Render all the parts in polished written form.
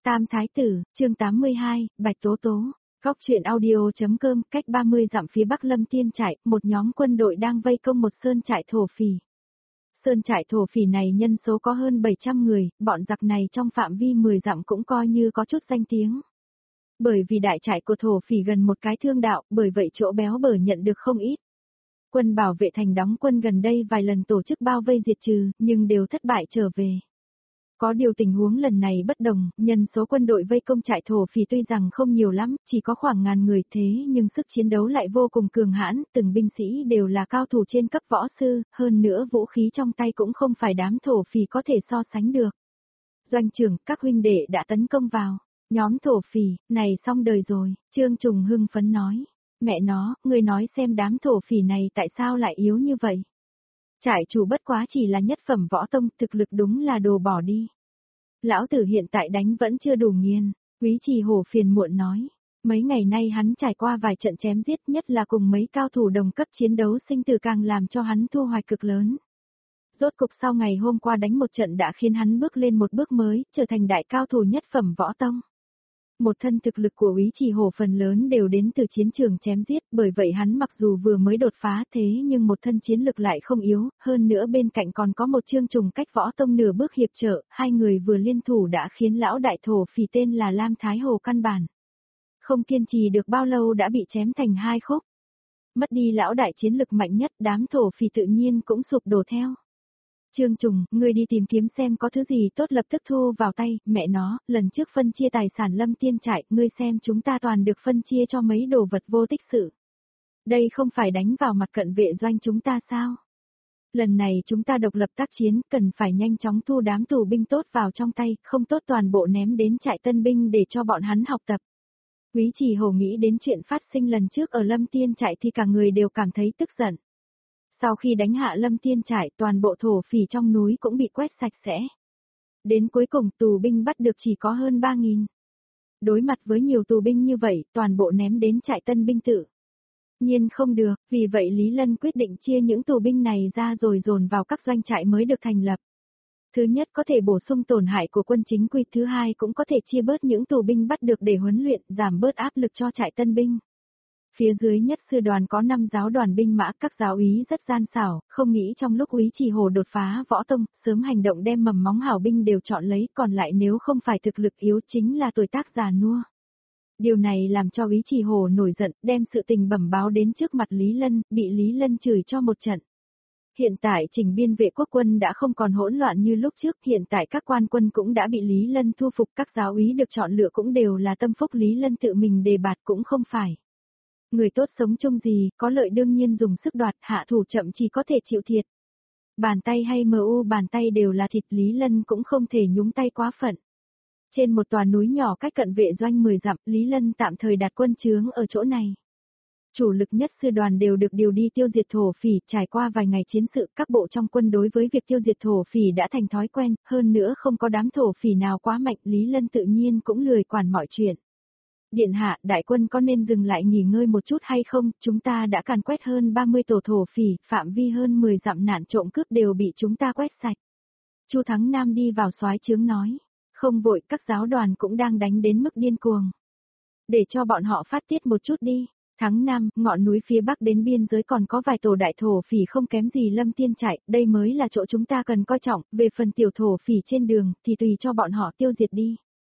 Tam Thái Tử, chương 82, Bạch Tố Tố. Góc truyện audio.com. Cách 30 dặm phía bắc Lâm Tiên trại, một nhóm quân đội đang vây công một sơn trại thổ phỉ. Sơn trại thổ phỉ này nhân số có hơn 700 người, bọn giặc này trong phạm vi 10 dặm cũng coi như có chút danh tiếng. Bởi vì đại trại của thổ phỉ gần một cái thương đạo, bởi vậy chỗ béo bở nhận được không ít. Quân bảo vệ thành đóng quân gần đây vài lần tổ chức bao vây diệt trừ, nhưng đều thất bại trở về. Có điều tình huống lần này bất đồng, nhân số quân đội vây công trại thổ phỉ tuy rằng không nhiều lắm, chỉ có khoảng ngàn người thế nhưng sức chiến đấu lại vô cùng cường hãn, từng binh sĩ đều là cao thủ trên cấp võ sư, hơn nữa vũ khí trong tay cũng không phải đám thổ phỉ có thể so sánh được. Doanh trưởng, các huynh đệ đã tấn công vào. Nhóm thổ phỉ, này xong đời rồi, Trương Trùng hưng phấn nói. Mẹ nó, người nói xem đám thổ phỉ này tại sao lại yếu như vậy. Trại chủ bất quá chỉ là nhất phẩm võ tông, thực lực đúng là đồ bỏ đi. Lão tử hiện tại đánh vẫn chưa đủ nghiền, Quý Trì Hổ phiền muộn nói. Mấy ngày nay hắn trải qua vài trận chém giết, nhất là cùng mấy cao thủ đồng cấp chiến đấu sinh tử càng làm cho hắn thu hoạch cực lớn. Rốt cục sau ngày hôm qua đánh một trận đã khiến hắn bước lên một bước mới, trở thành đại cao thủ nhất phẩm võ tông. Một thân thực lực của Úy Trì Hổ phần lớn đều đến từ chiến trường chém giết, bởi vậy hắn mặc dù vừa mới đột phá thế nhưng một thân chiến lực lại không yếu, hơn nữa bên cạnh còn có một Trương Trùng cách võ tông nửa bước hiệp trợ, hai người vừa liên thủ đã khiến lão đại thổ phỉ tên là Lam Thái Hồ căn bản. Không kiên trì được bao lâu đã bị chém thành hai khúc. Mất đi lão đại chiến lực mạnh nhất, đám thổ phỉ tự nhiên cũng sụp đổ theo. Trương Trùng, ngươi đi tìm kiếm xem có thứ gì tốt lập tức thu vào tay, mẹ nó, lần trước phân chia tài sản Lâm Tiên trại, ngươi xem chúng ta toàn được phân chia cho mấy đồ vật vô tích sự. Đây không phải đánh vào mặt cận vệ doanh chúng ta sao? Lần này chúng ta độc lập tác chiến, cần phải nhanh chóng thu đám tù binh tốt vào trong tay, không tốt toàn bộ ném đến trại tân binh để cho bọn hắn học tập. Quý Trì Hổ nghĩ đến chuyện phát sinh lần trước ở Lâm Tiên trại thì cả người đều cảm thấy tức giận. Sau khi đánh hạ Lâm Tiên trại, toàn bộ thổ phỉ trong núi cũng bị quét sạch sẽ. Đến cuối cùng tù binh bắt được chỉ có hơn 3.000. Đối mặt với nhiều tù binh như vậy, toàn bộ ném đến trại tân binh tự. Nhiên không được, vì vậy Lý Lân quyết định chia những tù binh này ra rồi dồn vào các doanh trại mới được thành lập. Thứ nhất có thể bổ sung tổn hại của quân chính quy, thứ hai cũng có thể chia bớt những tù binh bắt được để huấn luyện, giảm bớt áp lực cho trại tân binh. Phía dưới nhất sư đoàn có 5 giáo đoàn binh mã, các giáo úy rất gian xảo, không nghĩ trong lúc Úy Trì Hổ đột phá võ tông, sớm hành động đem mầm móng hảo binh đều chọn lấy, còn lại nếu không phải thực lực yếu chính là tuổi tác già nua. Điều này làm cho Úy Trì Hổ nổi giận, đem sự tình bẩm báo đến trước mặt Lý Lân, bị Lý Lân chửi cho một trận. Hiện tại chỉnh biên vệ quốc quân đã không còn hỗn loạn như lúc trước, hiện tại các quan quân cũng đã bị Lý Lân thu phục, các giáo úy được chọn lựa cũng đều là tâm phúc Lý Lân tự mình đề bạt cũng không phải. Người tốt sống chung gì, có lợi đương nhiên dùng sức đoạt, hạ thủ chậm chỉ có thể chịu thiệt. Bàn tay hay MU bàn tay đều là thịt, Lý Lân cũng không thể nhúng tay quá phận. Trên một tòa núi nhỏ cách cận vệ doanh 10 dặm, Lý Lân tạm thời đặt quân trướng ở chỗ này. Chủ lực nhất sư đoàn đều được điều đi tiêu diệt thổ phỉ, trải qua vài ngày chiến sự, các bộ trong quân đối với việc tiêu diệt thổ phỉ đã thành thói quen, hơn nữa không có đám thổ phỉ nào quá mạnh, Lý Lân tự nhiên cũng lười quản mọi chuyện. Điện hạ, đại quân có nên dừng lại nghỉ ngơi một chút hay không, chúng ta đã càn quét hơn 30 tổ thổ phỉ, phạm vi hơn 10 dặm nạn trộm cướp đều bị chúng ta quét sạch. Chu Thắng Nam đi vào soái trướng nói, không vội, các giáo đoàn cũng đang đánh đến mức điên cuồng. Để cho bọn họ phát tiết một chút đi. Thắng Nam, ngọn núi phía bắc đến biên giới còn có vài tổ đại thổ phỉ không kém gì Lâm Tiên trại, đây mới là chỗ chúng ta cần coi trọng, về phần tiểu thổ phỉ trên đường thì tùy cho bọn họ tiêu diệt đi.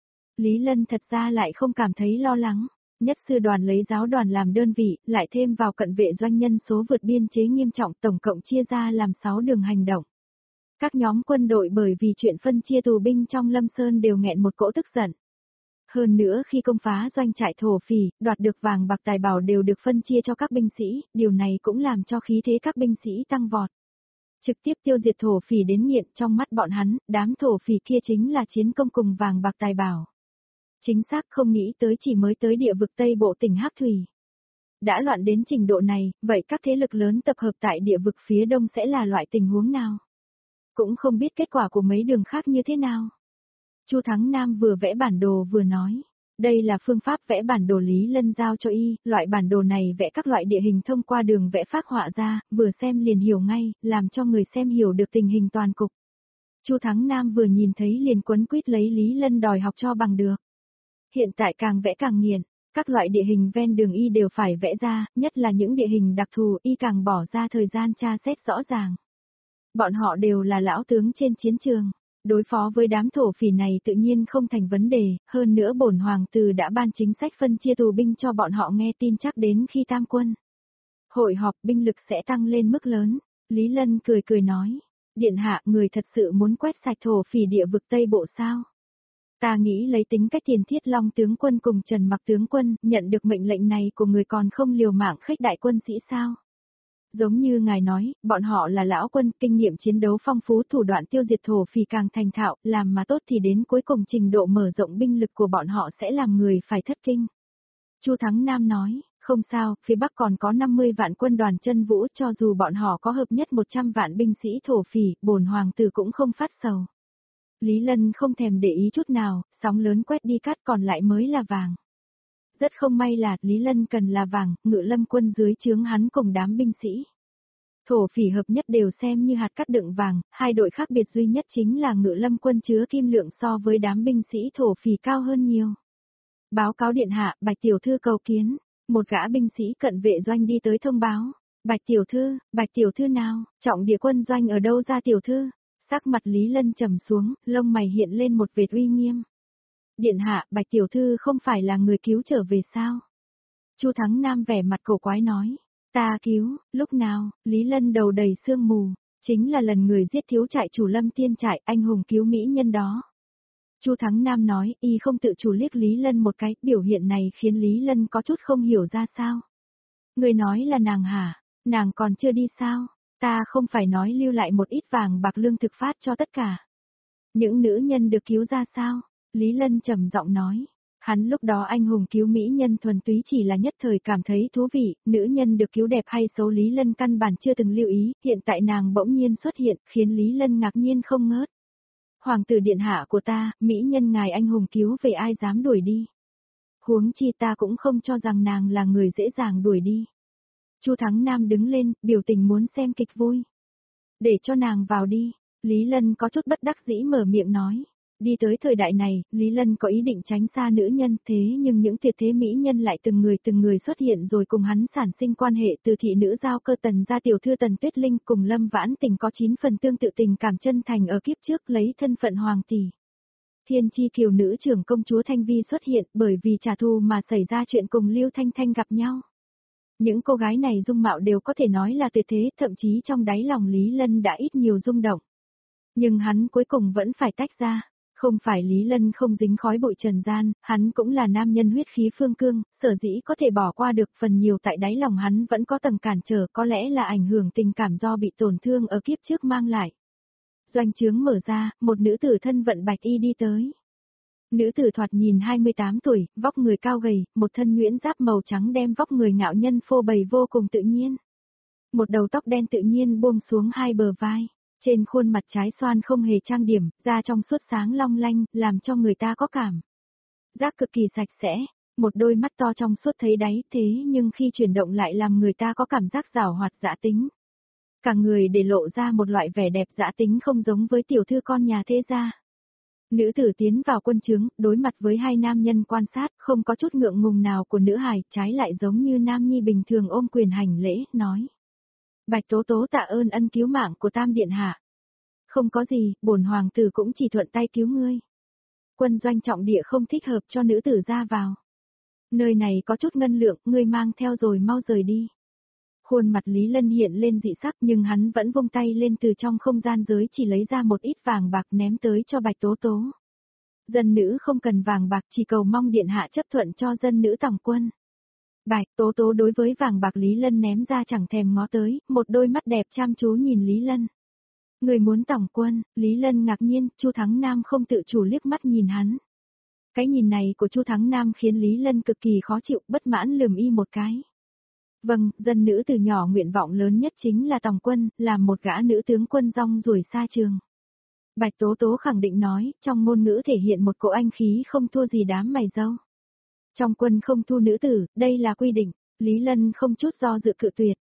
Lý Lân thật ra lại không cảm thấy lo lắng, nhất sư đoàn lấy giáo đoàn làm đơn vị, lại thêm vào cận vệ doanh nhân số vượt biên chế nghiêm trọng, tổng cộng chia ra làm 6 đường hành động. Các nhóm quân đội bởi vì chuyện phân chia tù binh trong Lâm Sơn đều nghẹn một cỗ tức giận. Hơn nữa khi công phá doanh trại thổ phỉ, đoạt được vàng bạc tài bảo đều được phân chia cho các binh sĩ, điều này cũng làm cho khí thế các binh sĩ tăng vọt. Trực tiếp tiêu diệt thổ phỉ đến nghiện, trong mắt bọn hắn, đám thổ phỉ kia chính là chiến công cùng vàng bạc tài bảo. Chính xác, không nghĩ tới chỉ mới tới địa vực Tây Bộ tỉnh Hắc Thủy. Đã loạn đến trình độ này, vậy các thế lực lớn tập hợp tại địa vực phía đông sẽ là loại tình huống nào? Cũng không biết kết quả của mấy đường khác như thế nào. Chu Thắng Nam vừa vẽ bản đồ vừa nói, đây là phương pháp vẽ bản đồ Lý Lân giao cho y, loại bản đồ này vẽ các loại địa hình thông qua đường vẽ phác họa ra, vừa xem liền hiểu ngay, làm cho người xem hiểu được tình hình toàn cục. Chu Thắng Nam vừa nhìn thấy liền quấn quýt lấy Lý Lân đòi học cho bằng được. Hiện tại càng vẽ càng nghiền, các loại địa hình ven đường y đều phải vẽ ra, nhất là những địa hình đặc thù y càng bỏ ra thời gian tra xét rõ ràng. Bọn họ đều là lão tướng trên chiến trường, đối phó với đám thổ phỉ này tự nhiên không thành vấn đề, hơn nữa bổn hoàng tử đã ban chính sách phân chia tù binh cho bọn họ nghe tin chắc đến khi tam quân. Hội họp binh lực sẽ tăng lên mức lớn, Lý Lân cười cười nói, điện hạ người thật sự muốn quét sạch thổ phỉ địa vực Tây Bộ sao? Ta nghĩ lấy tính cách Tiền Thiết Long tướng quân cùng Trần Mặc tướng quân, nhận được mệnh lệnh này của người còn không liều mạng khích đại quân sĩ sao? Giống như ngài nói, bọn họ là lão quân, kinh nghiệm chiến đấu phong phú, thủ đoạn tiêu diệt thổ phỉ càng thành thạo, làm mà tốt thì đến cuối cùng trình độ mở rộng binh lực của bọn họ sẽ làm người phải thất kinh. Chu Thắng Nam nói, không sao, phía Bắc còn có 50 vạn quân đoàn chân vũ, cho dù bọn họ có hợp nhất 100 vạn binh sĩ thổ phỉ, bổn hoàng tử cũng không phát sầu. Lý Lân không thèm để ý chút nào, sóng lớn quét đi cát còn lại mới là vàng. Rất không may là Lý Lân cần là vàng, Ngự Lâm quân dưới trướng hắn cùng đám binh sĩ. Thổ phỉ hợp nhất đều xem như hạt cát đựng vàng, hai đội khác biệt duy nhất chính là Ngự Lâm quân chứa kim lượng so với đám binh sĩ thổ phỉ cao hơn nhiều. Báo cáo điện hạ, Bạch tiểu thư cầu kiến, một gã binh sĩ cận vệ doanh đi tới thông báo. Bạch tiểu thư nào, trọng địa quân doanh ở đâu ra tiểu thư? Sắc mặt Lý Lân trầm xuống, lông mày hiện lên một vệt uy nghiêm. Điện hạ, Bạch tiểu thư không phải là người cứu trở về sao? Chu Thắng Nam vẻ mặt cổ quái nói. Ta cứu, lúc nào? Lý Lân đầu đầy sương mù, chính là lần người giết thiếu trại chủ Lâm Tiên trại, anh hùng cứu mỹ nhân đó. Chu Thắng Nam nói, y không tự chủ liếc Lý Lân một cái, biểu hiện này khiến Lý Lân có chút không hiểu ra sao. Người nói là nàng hả? Nàng còn chưa đi sao? Ta không phải nói lưu lại một ít vàng bạc lương thực phát cho tất cả. Những nữ nhân được cứu ra sao? Lý Lân trầm giọng nói. Hắn lúc đó anh hùng cứu mỹ nhân thuần túy chỉ là nhất thời cảm thấy thú vị, nữ nhân được cứu đẹp hay xấu Lý Lân căn bản chưa từng lưu ý, hiện tại nàng bỗng nhiên xuất hiện, khiến Lý Lân ngạc nhiên không ngớt. Hoàng tử điện hạ của ta, mỹ nhân ngài anh hùng cứu về ai dám đuổi đi. Huống chi ta cũng không cho rằng nàng là người dễ dàng đuổi đi. Chu Thắng Nam đứng lên, biểu tình muốn xem kịch vui. Để cho nàng vào đi, Lý Lân có chút bất đắc dĩ mở miệng nói. Đi tới thời đại này, Lý Lân có ý định tránh xa nữ nhân, thế nhưng những tuyệt thế mỹ nhân lại từng người xuất hiện rồi cùng hắn sản sinh quan hệ, từ thị nữ giao cơ Tần gia tiểu thư Tần Tuyết Linh cùng Lâm Vãn Tình có 9 phần tương tự tình cảm chân thành ở kiếp trước lấy thân phận hoàng tỷ. Thiên chi kiều nữ trưởng công chúa Thanh Vi xuất hiện bởi vì trả thù mà xảy ra chuyện cùng Lưu Thanh Thanh gặp nhau. Những cô gái này dung mạo đều có thể nói là tuyệt thế, thậm chí trong đáy lòng Lý Lân đã ít nhiều rung động. Nhưng hắn cuối cùng vẫn phải tách ra. Không phải Lý Lân không dính khói bụi trần gian, hắn cũng là nam nhân huyết khí phương cương, sở dĩ có thể bỏ qua được phần nhiều tại đáy lòng hắn vẫn có tầng cản trở, có lẽ là ảnh hưởng tình cảm do bị tổn thương ở kiếp trước mang lại. Doanh trướng mở ra, một nữ tử thân vận bạch y đi tới. Nữ tử thoạt nhìn 28 tuổi, vóc người cao gầy, một thân nhuyễn giáp màu trắng đem vóc người ngạo nhân phô bày vô cùng tự nhiên. Một đầu tóc đen tự nhiên buông xuống hai bờ vai. Trên khuôn mặt trái xoan không hề trang điểm, da trong suốt sáng long lanh, làm cho người ta có cảm giác cực kỳ sạch sẽ, một đôi mắt to trong suốt thấy đáy, thế nhưng khi chuyển động lại làm người ta có cảm giác giảo hoạt dã tính. Cả người để lộ ra một loại vẻ đẹp dã tính không giống với tiểu thư con nhà thế gia. Nữ tử tiến vào quân trướng, đối mặt với hai nam nhân quan sát, không có chút ngượng ngùng nào của nữ hài, trái lại giống như nam nhi bình thường ôm quyền hành lễ, nói. Bạch Tố Tố tạ ơn ân cứu mạng của Tam Điện hạ. Không có gì, bổn hoàng tử cũng chỉ thuận tay cứu ngươi. Quân doanh trọng địa không thích hợp cho nữ tử ra vào. Nơi này có chút ngân lượng, ngươi mang theo rồi mau rời đi. Khuôn mặt Lý Lân hiện lên dị sắc nhưng hắn vẫn vung tay lên từ trong không gian giới chỉ lấy ra một ít vàng bạc ném tới cho Bạch Tố Tố. Dân nữ không cần vàng bạc chỉ cầu mong điện hạ chấp thuận cho dân nữ tòng quân. Bạch Tố Tố đối với vàng bạc Lý Lân ném ra chẳng thèm ngó tới, một đôi mắt đẹp chăm chú nhìn Lý Lân. Người muốn tòng quân, Lý Lân ngạc nhiên, Chu Thắng Nam không tự chủ liếc mắt nhìn hắn. Cái nhìn này của Chu Thắng Nam khiến Lý Lân cực kỳ khó chịu, bất mãn lườm y một cái. Vâng, dân nữ từ nhỏ nguyện vọng lớn nhất chính là tòng quân, làm một gã nữ tướng quân rong ruổi xa trường. Bạch Tố Tố khẳng định nói, trong ngôn ngữ thể hiện một cỗ anh khí không thua gì đám mày râu. Trong quân không thu nữ tử, đây là quy định, Lý Lân không chút do dự cự tuyệt.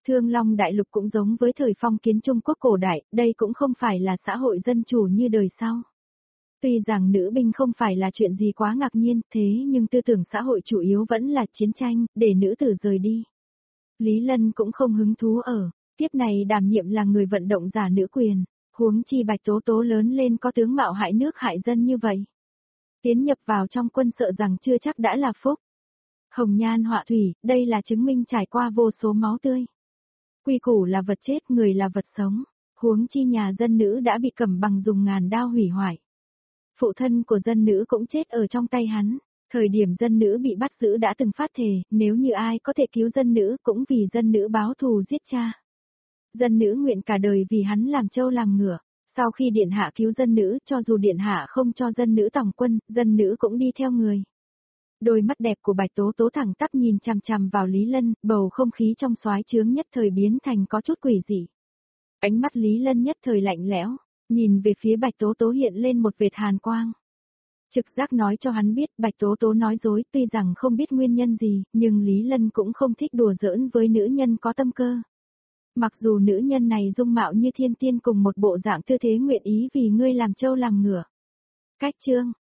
Thương Long Đại Lục cũng giống với thời phong kiến Trung Quốc cổ đại, đây cũng không phải là xã hội dân chủ như đời sau. Tuy rằng nữ binh không phải là chuyện gì quá ngạc nhiên, thế nhưng tư tưởng xã hội chủ yếu vẫn là chiến tranh, để nữ tử rời đi. Lý Lân cũng không hứng thú ở, tiếp này đảm nhiệm là người vận động giả nữ quyền, huống chi Bạch Tố Tố lớn lên có tướng mạo hại nước hại dân như vậy. Tiến nhập vào trong quân sợ rằng chưa chắc đã là phúc. Hồng nhan họa thủy, đây là chứng minh trải qua vô số máu tươi. Quy củ là vật chết, người là vật sống, huống chi nhà dân nữ đã bị Cẩm Bằng dùng ngàn đao hủy hoại. Phụ thân của dân nữ cũng chết ở trong tay hắn, thời điểm dân nữ bị bắt giữ đã từng phát thề, nếu như ai có thể cứu dân nữ cũng vì dân nữ báo thù giết cha. Dân nữ nguyện cả đời vì hắn làm trâu làm ngựa, sau khi điện hạ cứu dân nữ, cho dù điện hạ không cho dân nữ tòng quân, dân nữ cũng đi theo người. Đôi mắt đẹp của Bạch Tố Tố thẳng tắp nhìn chằm chằm vào Lý Lân, bầu không khí trong soái trướng nhất thời biến thành có chút quỷ dị. Ánh mắt Lý Lân nhất thời lạnh lẽo, nhìn về phía Bạch Tố Tố hiện lên một vệt hàn quang. Trực giác nói cho hắn biết Bạch Tố Tố nói dối, tuy rằng không biết nguyên nhân gì, nhưng Lý Lân cũng không thích đùa giỡn với nữ nhân có tâm cơ. Mặc dù nữ nhân này dung mạo như thiên tiên cùng một bộ dạng tư thế nguyện ý vì ngươi làm trâu làm ngựa. Cách chương